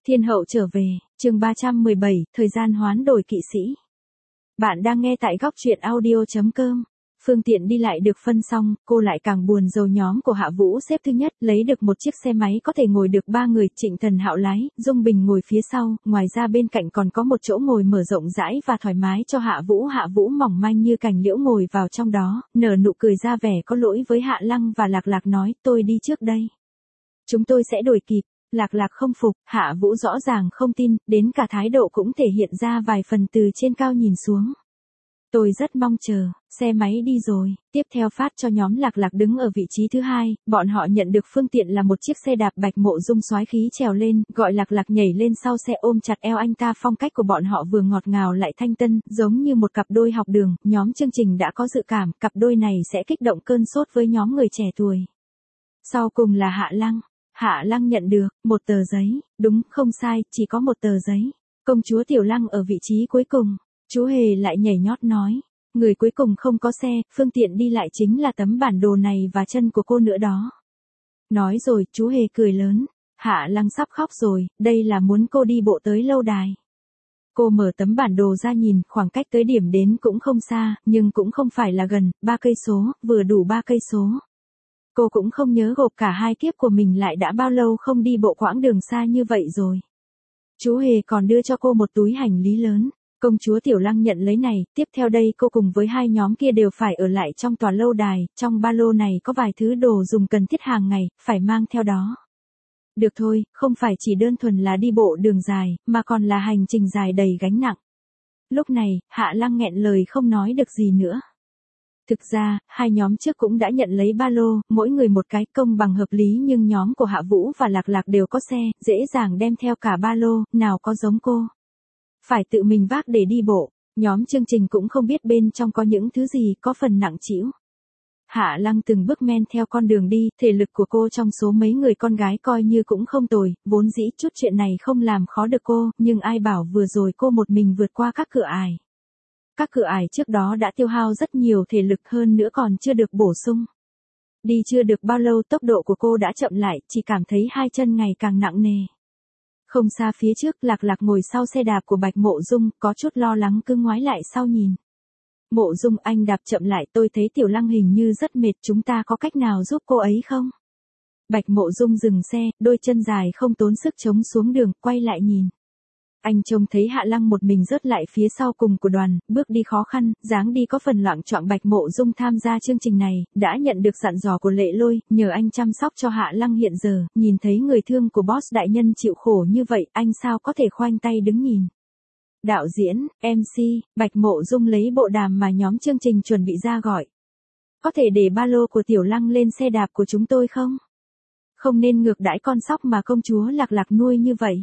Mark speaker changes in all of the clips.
Speaker 1: Thiên hậu trở về, chương 317, thời gian hoán đổi kỵ sĩ. Bạn đang nghe tại góc truyện audio.com. Phương tiện đi lại được phân xong, cô lại càng buồn rầu nhóm của Hạ Vũ xếp thứ nhất, lấy được một chiếc xe máy có thể ngồi được 3 người, Trịnh Thần Hạo lái, Dung Bình ngồi phía sau, ngoài ra bên cạnh còn có một chỗ ngồi mở rộng rãi và thoải mái cho Hạ Vũ mỏng manh như cành liễu ngồi vào trong đó, nở nụ cười ra vẻ có lỗi với Hạ Lăng và Lạc Lạc nói, tôi đi trước đây. Chúng tôi sẽ đuổi kịp. Lạc Lạc không phục, Hạ Vũ rõ ràng không tin, đến cả thái độ cũng thể hiện ra vài phần từ trên cao nhìn xuống. Tôi rất mong chờ, xe máy đi rồi, tiếp theo phát cho nhóm Lạc Lạc đứng ở vị trí thứ hai, bọn họ nhận được phương tiện là một chiếc xe đạp. Bạch Mộ Dung soái khí trèo lên, gọi Lạc Lạc nhảy lên sau xe ôm chặt eo anh ta. Phong cách của bọn họ vừa ngọt ngào lại thanh tân, giống như một cặp đôi học đường. Nhóm chương trình đã có dự cảm, cặp đôi này sẽ kích động cơn sốt với nhóm người trẻ tuổi. Sau cùng là Hạ Lăng. Hạ Lăng nhận được một tờ giấy, đúng, không sai, chỉ có một tờ giấy. Công chúa Tiểu Lăng ở vị trí cuối cùng. Chú Hề lại nhảy nhót nói, người cuối cùng không có xe, phương tiện đi lại chính là tấm bản đồ này và chân của cô nữa đó. Nói rồi, chú Hề cười lớn, Hạ Lăng sắp khóc rồi, đây là muốn cô đi bộ tới lâu đài. Cô mở tấm bản đồ ra nhìn, khoảng cách tới điểm đến cũng không xa, nhưng cũng không phải là gần, 3 cây số, vừa đủ 3 cây số. Cô cũng không nhớ gộp cả hai kiếp của mình lại đã bao lâu không đi bộ quãng đường xa như vậy rồi. Chú Hề còn đưa cho cô một túi hành lý lớn. Công chúa Tiểu Lăng nhận lấy này, tiếp theo đây cô cùng với hai nhóm kia đều phải ở lại trong tòa lâu đài, trong ba lô này có vài thứ đồ dùng cần thiết hàng ngày, phải mang theo đó. Được thôi, không phải chỉ đơn thuần là đi bộ đường dài, mà còn là hành trình dài đầy gánh nặng. Lúc này, Hạ Lăng nghẹn lời không nói được gì nữa. Thực ra, hai nhóm trước cũng đã nhận lấy ba lô, mỗi người một cái, công bằng hợp lý, nhưng nhóm của Hạ Vũ và Lạc Lạc đều có xe, dễ dàng đem theo cả ba lô, nào có giống cô. Phải tự mình vác để đi bộ, nhóm chương trình cũng không biết bên trong có những thứ gì, có phần nặng trĩu. Hạ Lăng từng bước men theo con đường đi, thể lực của cô trong số mấy người con gái coi như cũng không tồi, vốn dĩ chút chuyện này không làm khó được cô, nhưng ai bảo vừa rồi cô một mình vượt qua các cửa ải. Các cửa ải trước đó đã tiêu hao rất nhiều thể lực, hơn nữa còn chưa được bổ sung. Đi chưa được bao lâu tốc độ của cô đã chậm lại, chỉ cảm thấy hai chân ngày càng nặng nề. Không xa phía trước, Lạc Lạc ngồi sau xe đạp của Bạch Mộ Dung, có chút lo lắng cứ ngoái lại sau nhìn. Mộ Dung, anh đạp chậm lại, tôi thấy Tiểu Lăng hình như rất mệt, chúng ta có cách nào giúp cô ấy không? Bạch Mộ Dung dừng xe, đôi chân dài không tốn sức chống xuống đường, quay lại nhìn. Anh trông thấy Hạ Lăng một mình rớt lại phía sau cùng của đoàn, bước đi khó khăn, dáng đi có phần loạng choạng. Bạch Mộ Dung tham gia chương trình này, đã nhận được dặn dò của Lệ Lôi, nhờ anh chăm sóc cho Hạ Lăng. Hiện giờ, nhìn thấy người thương của boss đại nhân chịu khổ như vậy, anh sao có thể khoanh tay đứng nhìn. Đạo diễn, MC, Bạch Mộ Dung lấy bộ đàm mà nhóm chương trình chuẩn bị ra gọi. Có thể để ba lô của Tiểu Lăng lên xe đạp của chúng tôi không? Không nên ngược đãi con sóc mà công chúa Lạc Lạc nuôi như vậy.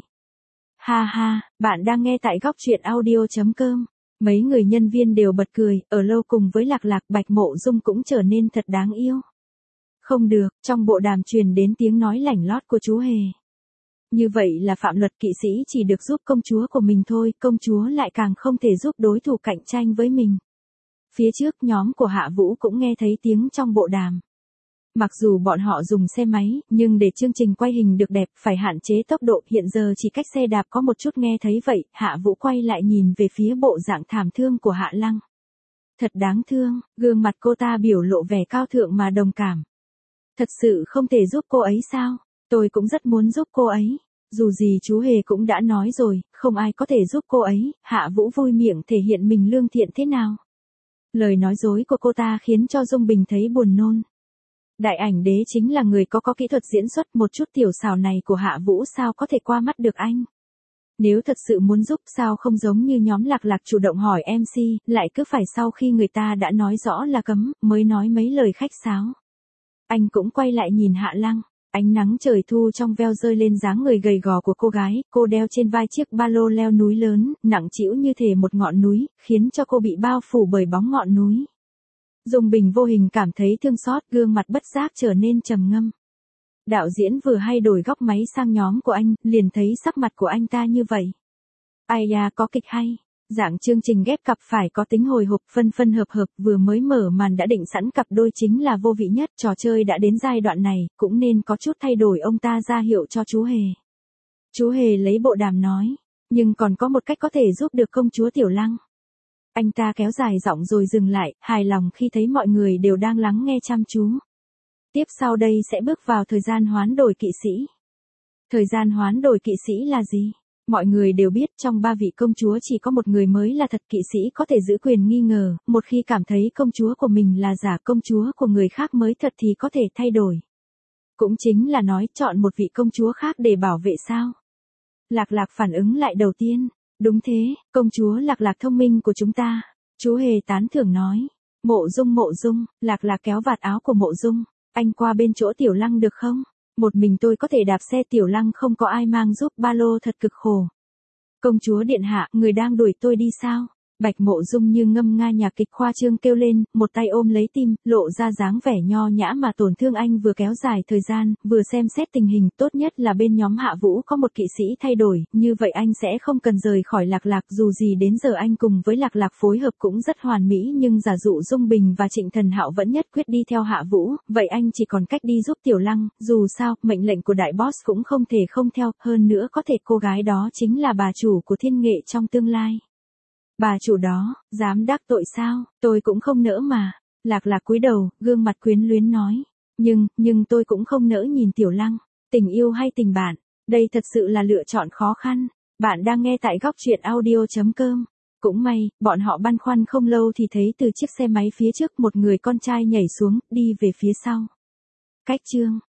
Speaker 1: Ha ha, bạn đang nghe tại góc truyện audio.com. Mấy người nhân viên đều bật cười, ở lâu cùng với Lạc Lạc, Bạch Mộ Dung cũng trở nên thật đáng yêu. Không được, trong bộ đàm truyền đến tiếng nói lảnh lót của chú Hề. Như vậy là phạm luật, kỵ sĩ chỉ được giúp công chúa của mình thôi, công chúa lại càng không thể giúp đối thủ cạnh tranh với mình. Phía trước nhóm của Hạ Vũ cũng nghe thấy tiếng trong bộ đàm. Mặc dù bọn họ dùng xe máy, nhưng để chương trình quay hình được đẹp, phải hạn chế tốc độ, hiện giờ chỉ cách xe đạp có một chút. Nghe thấy vậy, Hạ Vũ quay lại nhìn về phía bộ dạng thảm thương của Hạ Lăng. Thật đáng thương, gương mặt cô ta biểu lộ vẻ cao thượng mà đồng cảm. Thật sự không thể giúp cô ấy sao? Tôi cũng rất muốn giúp cô ấy. Dù gì chú Hề cũng đã nói rồi, không ai có thể giúp cô ấy. Hạ Vũ vui miệng thể hiện mình lương thiện thế nào. Lời nói dối của cô ta khiến cho Dung Bình thấy buồn nôn. Đại ảnh đế chính là người có kỹ thuật diễn xuất, một chút tiểu xảo này của Hạ Vũ sao có thể qua mắt được anh. Nếu thật sự muốn giúp sao không giống như nhóm Lạc Lạc chủ động hỏi MC, lại cứ phải sau khi người ta đã nói rõ là cấm, mới nói mấy lời khách sáo. Anh cũng quay lại nhìn Hạ Lăng, ánh nắng trời thu trong veo rơi lên dáng người gầy gò của cô gái, cô đeo trên vai chiếc ba lô leo núi lớn, nặng trĩu như thể một ngọn núi, khiến cho cô bị bao phủ bởi bóng ngọn núi. Dung Bình vô hình cảm thấy thương xót, gương mặt bất giác trở nên trầm ngâm. Đạo diễn vừa hay đổi góc máy sang nhóm của anh, liền thấy sắc mặt của anh ta như vậy. Ai da, có kịch hay. Dạng chương trình ghép cặp phải có tính hồi hộp, phân hợp, vừa mới mở màn đã định sẵn cặp đôi chính là vô vị nhất. Trò chơi đã đến giai đoạn này, cũng nên có chút thay đổi, ông ta ra hiệu cho chú Hề. Chú Hề lấy bộ đàm nói. Nhưng còn có một cách có thể giúp được công chúa Tiểu Lăng. Anh ta kéo dài giọng rồi dừng lại, hài lòng khi thấy mọi người đều đang lắng nghe chăm chú. Tiếp sau đây sẽ bước vào thời gian hoán đổi kỵ sĩ. Thời gian hoán đổi kỵ sĩ là gì? Mọi người đều biết trong 3 vị công chúa chỉ có một người mới là thật kỵ sĩ có thể giữ quyền nghi ngờ, một khi cảm thấy công chúa của mình là giả công chúa của người khác mới thật thì có thể thay đổi. Cũng chính là nói chọn một vị công chúa khác để bảo vệ sao? Lạc Lạc phản ứng lại đầu tiên. Đúng thế, công chúa Lạc Lạc thông minh của chúng ta. Chú Hề tán thưởng nói. Mộ Dung, Lạc Lạc kéo vạt áo của Mộ Dung. Anh qua bên chỗ Tiểu Lăng được không? Một mình tôi có thể đạp xe, Tiểu Lăng không có ai mang giúp, ba lô thật cực khổ. Công chúa điện hạ, người đang đuổi tôi đi sao? Bạch Mộ Dung như ngâm nga nhạc kịch khoa trương kêu lên, một tay ôm lấy tim, lộ ra dáng vẻ nho nhã mà tổn thương. Anh vừa kéo dài thời gian, vừa xem xét tình hình, tốt nhất là bên nhóm Hạ Vũ có một kỵ sĩ thay đổi, như vậy anh sẽ không cần rời khỏi Lạc Lạc. Dù gì đến giờ anh cùng với Lạc Lạc phối hợp cũng rất hoàn mỹ, nhưng giả dụ Dung Bình và Trịnh Thần Hạo vẫn nhất quyết đi theo Hạ Vũ, vậy anh chỉ còn cách đi giúp Tiểu Lăng. Dù sao, mệnh lệnh của đại boss cũng không thể không theo, hơn nữa có thể cô gái đó chính là bà chủ của Thiên Nghệ trong tương lai. Bà chủ đó, dám đắc tội sao? Tôi cũng không nỡ mà. Lạc Lạc cúi đầu, gương mặt quyến luyến nói. Nhưng tôi cũng không nỡ nhìn Tiểu Lăng. Tình yêu hay tình bạn? Đây thật sự là lựa chọn khó khăn. Bạn đang nghe tại góc truyện audio.com. Cũng may, bọn họ băn khoăn không lâu thì thấy từ chiếc xe máy phía trước một người con trai nhảy xuống, đi về phía sau. Cách chương.